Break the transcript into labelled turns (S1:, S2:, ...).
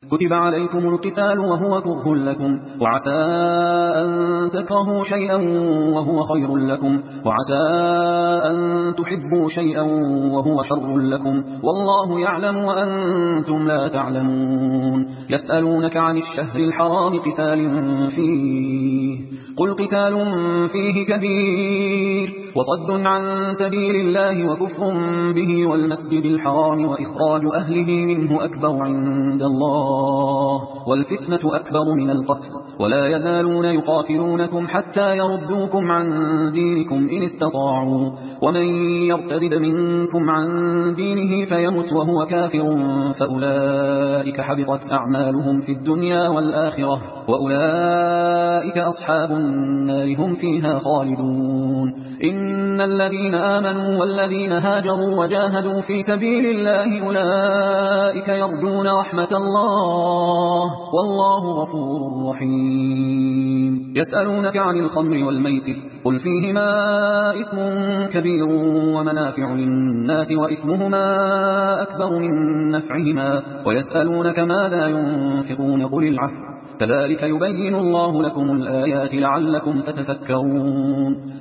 S1: كتب عليكم القتال وهو كره لكم، وعسى أن تكرهوا شيئا وهو خير لكم، وعسى أن تحبوا شيئا وهو شر لكم، والله يعلم وأنتم لا تعلمون. يسألونك عن الشهر الحرام قتال فيه، قل قتال فيه كبير وصد عن سبيل الله وكفر به والمسجد الحرام وإخراج أهله منه أكبر عند الله والفتنة أكبر من القتل، ولا يزالون يقاتلونكم حتى يردوكم عن دينكم إن استطاعوا، ومن يرتد منكم عن دينه فيمت وهو كافر فأولئك حبطت أعمالهم في الدنيا والآخرة وأولئك أصحاب النار هم فيها خالدون. إن الذين آمنوا والذين هاجروا وجاهدوا في سبيل الله أولئك يرجون رحمة الله والله غفور رحيم. يسألونك عن الخمر والميسر قل فيهما إثم كبير ومنافع للناس وإثمهما أكبر من نفعهما، ويسألونك ماذا ينفقون قل العفو، كذلك يبين الله لكم الآيات لعلكم تتفكرون.